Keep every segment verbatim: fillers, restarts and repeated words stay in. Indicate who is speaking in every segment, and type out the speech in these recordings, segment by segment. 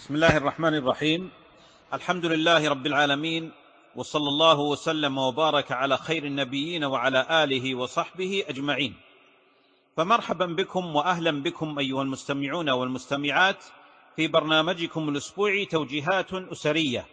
Speaker 1: بسم الله الرحمن الرحيم. الحمد لله رب العالمين، وصلى الله وسلم وبارك على خير النبيين وعلى آله وصحبه أجمعين. فمرحبا بكم وأهلا بكم أيها المستمعون والمستمعات في برنامجكم الأسبوعي توجيهات أسرية.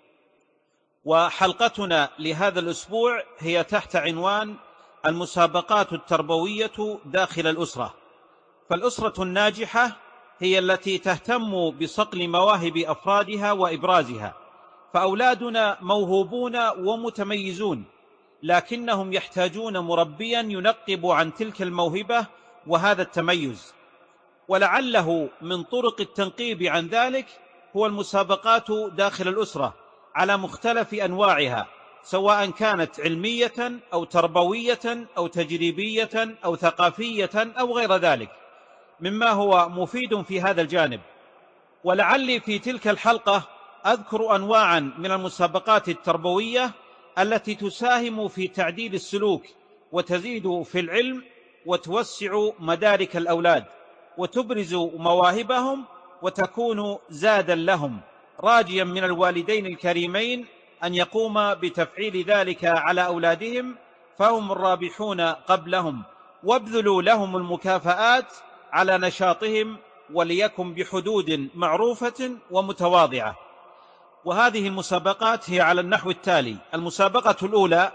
Speaker 1: وحلقتنا لهذا الأسبوع هي تحت عنوان المسابقات التربوية داخل الأسرة. فالأسرة الناجحة هي التي تهتم بصقل مواهب أفرادها وإبرازها، فأولادنا موهوبون ومتميزون، لكنهم يحتاجون مربيا ينقب عن تلك الموهبة وهذا التميز. ولعله من طرق التنقيب عن ذلك هو المسابقات داخل الأسرة على مختلف أنواعها، سواء كانت علمية أو تربوية أو تجريبية أو ثقافية أو غير ذلك مما هو مفيد في هذا الجانب. ولعلي في تلك الحلقة أذكر أنواعا من المسابقات التربوية التي تساهم في تعديل السلوك وتزيد في العلم وتوسع مدارك الأولاد وتبرز مواهبهم وتكون زادا لهم، راجيا من الوالدين الكريمين أن يقوم بتفعيل ذلك على أولادهم فهم الرابحون قبلهم، وابذلوا لهم المكافآت على نشاطهم، وليكن بحدود معروفة ومتواضعة. وهذه المسابقات هي على النحو التالي: المسابقة الأولى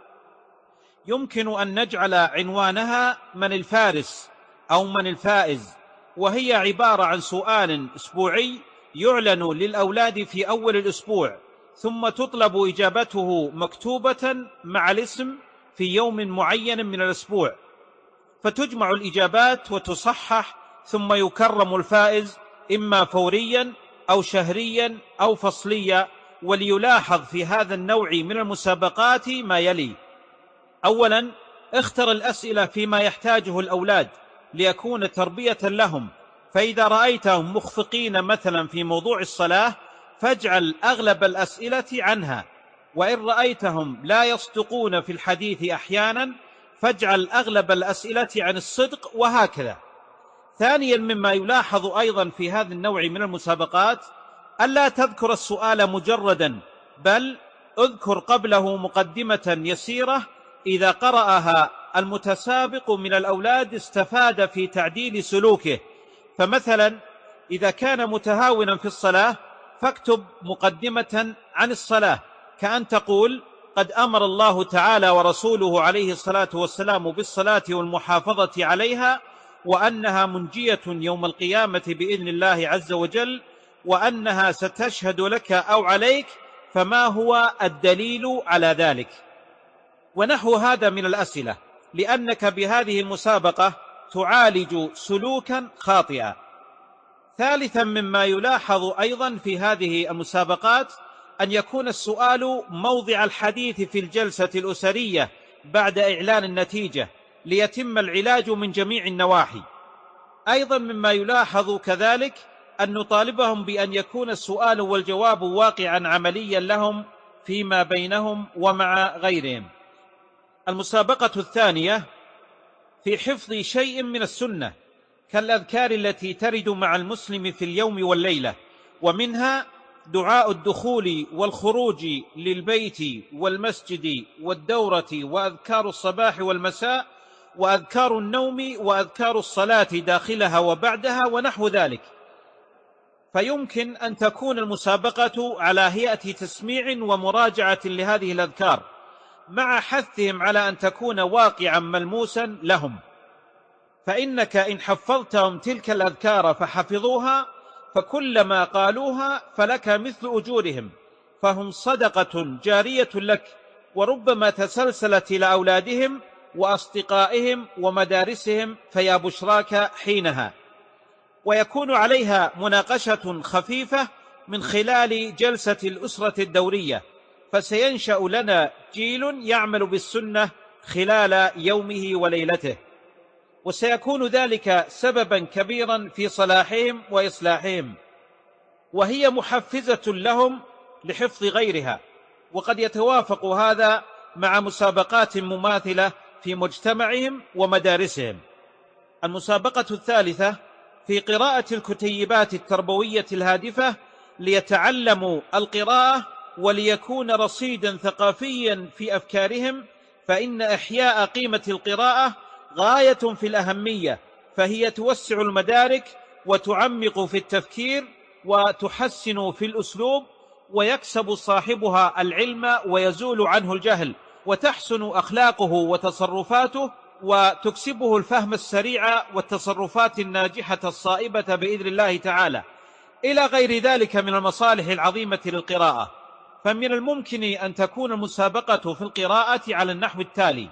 Speaker 1: يمكن أن نجعل عنوانها من الفارس أو من الفائز، وهي عبارة عن سؤال أسبوعي يعلن للأولاد في أول الأسبوع، ثم تطلب إجابته مكتوبة مع الاسم في يوم معين من الأسبوع، فتجمع الإجابات وتصحح، ثم يكرم الفائز إما فوريا أو شهريا أو فصليا. وليلاحظ في هذا النوع من المسابقات ما يلي: أولا، اختر الأسئلة فيما يحتاجه الأولاد ليكون تربية لهم، فإذا رأيتهم مخفقين مثلا في موضوع الصلاة فاجعل أغلب الأسئلة عنها، وإن رأيتهم لا يصدقون في الحديث أحيانا فاجعل أغلب الأسئلة عن الصدق، وهكذا. ثانيا، مما يلاحظ أيضا في هذا النوع من المسابقات ألا تذكر السؤال مجردا، بل اذكر قبله مقدمة يسيرة إذا قرأها المتسابق من الأولاد استفاد في تعديل سلوكه. فمثلا إذا كان متهاونا في الصلاة فاكتب مقدمة عن الصلاة، كأن تقول: قد أمر الله تعالى ورسوله عليه الصلاة والسلام بالصلاة والمحافظة عليها، وأنها منجية يوم القيامة بإذن الله عز وجل، وأنها ستشهد لك أو عليك، فما هو الدليل على ذلك؟ ونحو هذا من الأسئلة، لأنك بهذه المسابقة تعالج سلوكا خاطئا. ثالثا، مما يلاحظ أيضا في هذه المسابقات أن يكون السؤال موضع الحديث في الجلسة الأسرية بعد إعلان النتيجة ليتم العلاج من جميع النواحي. أيضا مما يلاحظ كذلك أن نطالبهم بأن يكون السؤال والجواب واقعا عمليا لهم فيما بينهم ومع غيرهم. المسابقة الثانية في حفظ شيء من السنة كالأذكار التي ترد مع المسلم في اليوم والليلة، ومنها دعاء الدخول والخروج للبيت والمسجد والدورة، وأذكار الصباح والمساء، وأذكار النوم، وأذكار الصلاة داخلها وبعدها، ونحو ذلك. فيمكن أن تكون المسابقة على هيئة تسميع ومراجعة لهذه الأذكار، مع حثهم على أن تكون واقعا ملموسا لهم. فإنك إن حفظتهم تلك الأذكار فحفظوها، فكلما قالوها فلك مثل أجورهم، فهم صدقة جارية لك، وربما تسلسلت إلى أولادهم وأصدقائهم ومدارسهم، فيا بشراك حينها. ويكون عليها مناقشة خفيفة من خلال جلسة الأسرة الدورية، فسينشأ لنا جيل يعمل بالسنة خلال يومه وليلته، وسيكون ذلك سببا كبيرا في صلاحهم وإصلاحهم، وهي محفزة لهم لحفظ غيرها. وقد يتوافق هذا مع مسابقات مماثلة في مجتمعهم ومدارسهم. المسابقة الثالثة في قراءة الكتيبات التربوية الهادفة ليتعلموا القراءة وليكون رصيدا ثقافيا في أفكارهم، فإن إحياء قيمة القراءة غاية في الأهمية، فهي توسع المدارك وتعمق في التفكير وتحسن في الأسلوب، ويكسب صاحبها العلم ويزول عنه الجهل، وتحسن أخلاقه وتصرفاته، وتكسبه الفهم السريع والتصرفات الناجحة الصائبة بإذن الله تعالى، إلى غير ذلك من المصالح العظيمة للقراءة. فمن الممكن أن تكون المسابقة في القراءة على النحو التالي: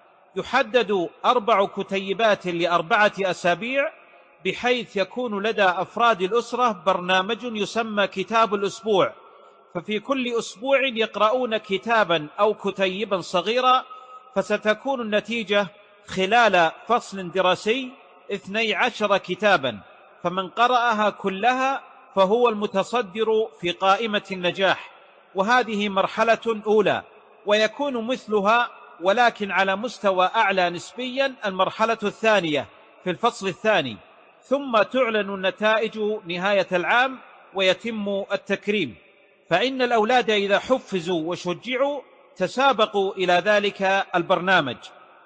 Speaker 1: يحدد أربع كتيبات لأربعة أسابيع، بحيث يكون لدى أفراد الأسرة برنامج يسمى كتاب الأسبوع، ففي كل أسبوع يقرؤون كتابا أو كتيبا صغيرا، فستكون النتيجة خلال فصل دراسي اثني عشر كتابا، فمن قرأها كلها فهو المتصدر في قائمة النجاح. وهذه مرحلة أولى، ويكون مثلها ولكن على مستوى أعلى نسبيا المرحلة الثانية في الفصل الثاني، ثم تعلن النتائج نهاية العام ويتم التكريم. فإن الأولاد إذا حفزوا وشجعوا تسابقوا إلى ذلك البرنامج.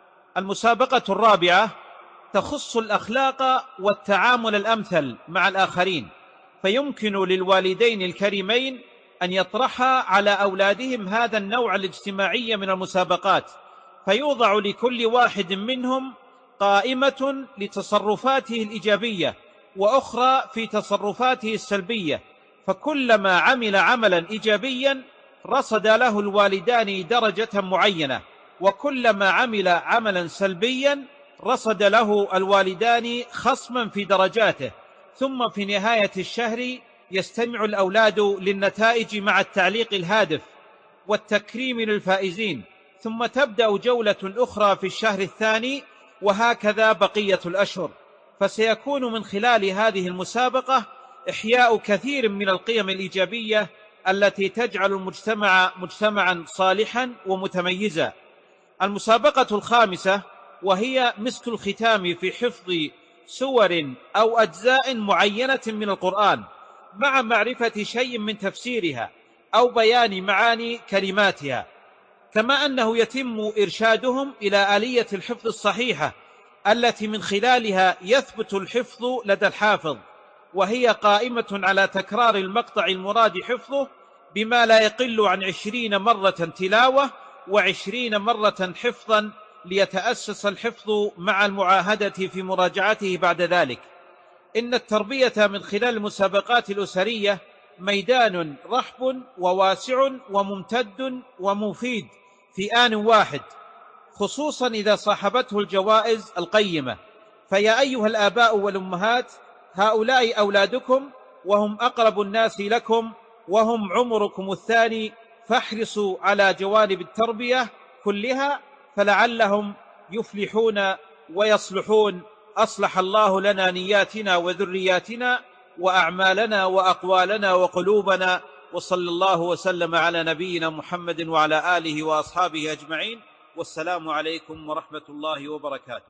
Speaker 1: المسابقة الرابعة تخص الأخلاق والتعامل الأمثل مع الآخرين، فيمكن للوالدين الكريمين أن يطرحا على أولادهم هذا النوع الاجتماعي من المسابقات، فيوضع لكل واحد منهم قائمة لتصرفاته الإيجابية وأخرى في تصرفاته السلبية، فكلما عمل عملا إيجابيا رصد له الوالدان درجة معينة، وكلما عمل عملا سلبيا رصد له الوالدان خصما في درجاته. ثم في نهاية الشهر يستمع الأولاد للنتائج مع التعليق الهادف والتكريم للفائزين، ثم تبدأ جولة أخرى في الشهر الثاني، وهكذا بقية الأشهر. فسيكون من خلال هذه المسابقة إحياء كثير من القيم الإيجابية التي تجعل المجتمع مجتمعا صالحا ومتميزا. المسابقة الخامسة وهي مسك الختام في حفظ سور أو أجزاء معينة من القرآن مع معرفة شيء من تفسيرها أو بيان معاني كلماتها، كما أنه يتم إرشادهم إلى آلية الحفظ الصحيحة التي من خلالها يثبت الحفظ لدى الحافظ، وهي قائمة على تكرار المقطع المراد حفظه بما لا يقل عن عشرين مرة تلاوة وعشرين مرة حفظا، ليتأسس الحفظ مع المعاهدة في مراجعته بعد ذلك. إن التربية من خلال المسابقات الأسرية ميدان رحب وواسع وممتد ومفيد في آن واحد، خصوصا إذا صاحبته الجوائز القيمة. فيا أيها الآباء والأمهات، هؤلاء أولادكم وهم أقرب الناس لكم وهم عمركم الثاني، فاحرصوا على جوانب التربية كلها فلعلهم يفلحون ويصلحون. أصلح الله لنا نياتنا وذرياتنا وأعمالنا وأقوالنا وقلوبنا، وصلى الله وسلم على نبينا محمد وعلى آله وأصحابه أجمعين، والسلام عليكم ورحمة الله وبركاته.